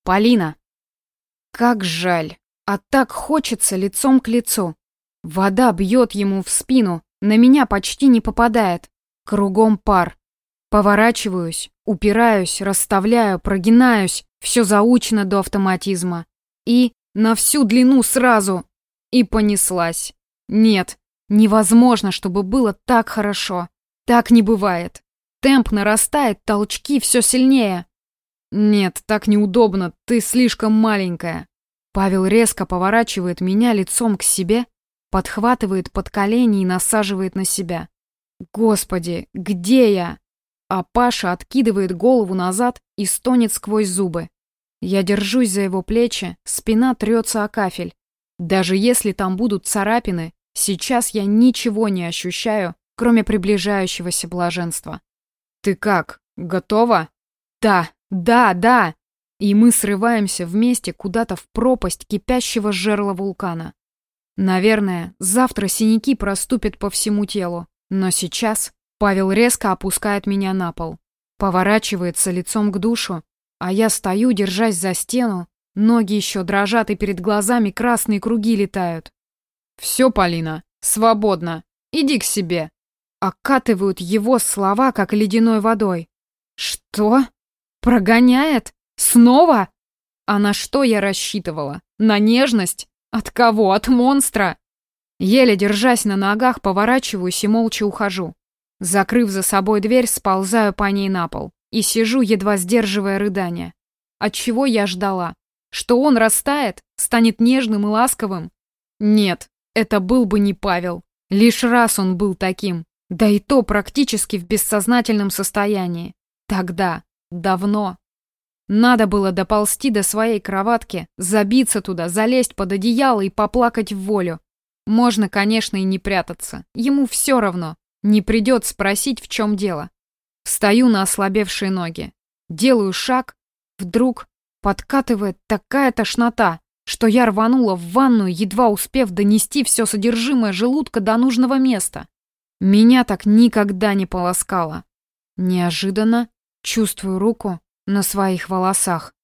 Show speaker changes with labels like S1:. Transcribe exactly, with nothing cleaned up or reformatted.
S1: Полина. Как жаль. А так хочется лицом к лицу. Вода бьет ему в спину, на меня почти не попадает. Кругом пар. Поворачиваюсь, упираюсь, расставляю, прогинаюсь. Все заучено до автоматизма. И на всю длину сразу. И понеслась. Нет, невозможно, чтобы было так хорошо. Так не бывает. Темп нарастает, толчки все сильнее. Нет, так неудобно, ты слишком маленькая. Павел резко поворачивает меня лицом к себе, подхватывает под колени и насаживает на себя. Господи, где я? А Паша откидывает голову назад и стонет сквозь зубы. Я держусь за его плечи, спина трется о кафель. Даже если там будут царапины, сейчас я ничего не ощущаю, кроме приближающегося блаженства. «Ты как, готова?» «Да, да, да!» И мы срываемся вместе куда-то в пропасть кипящего жерла вулкана. Наверное, завтра синяки проступят по всему телу, но сейчас Павел резко опускает меня на пол, поворачивается лицом к душу, а я стою, держась за стену, ноги еще дрожат и перед глазами красные круги летают. «Все, Полина, свободно, иди к себе!» Окатывают его слова, как ледяной водой. «Что? Прогоняет? Снова? А на что я рассчитывала? На нежность? От кого? От монстра?» Еле держась на ногах, поворачиваюсь и молча ухожу. Закрыв за собой дверь, сползаю по ней на пол и сижу, едва сдерживая рыдания. Отчего я ждала? Что он растает? Станет нежным и ласковым? Нет, это был бы не Павел. Лишь раз он был таким. Да и то практически в бессознательном состоянии. Тогда, давно. Надо было доползти до своей кроватки, забиться туда, залезть под одеяло и поплакать в волю. Можно, конечно, и не прятаться. Ему все равно. Не придет спросить, в чем дело. Встаю на ослабевшие ноги. Делаю шаг. Вдруг подкатывает такая тошнота, что я рванула в ванную, едва успев донести все содержимое желудка до нужного места. Меня так никогда не полоскало. Неожиданно чувствую руку на своих волосах.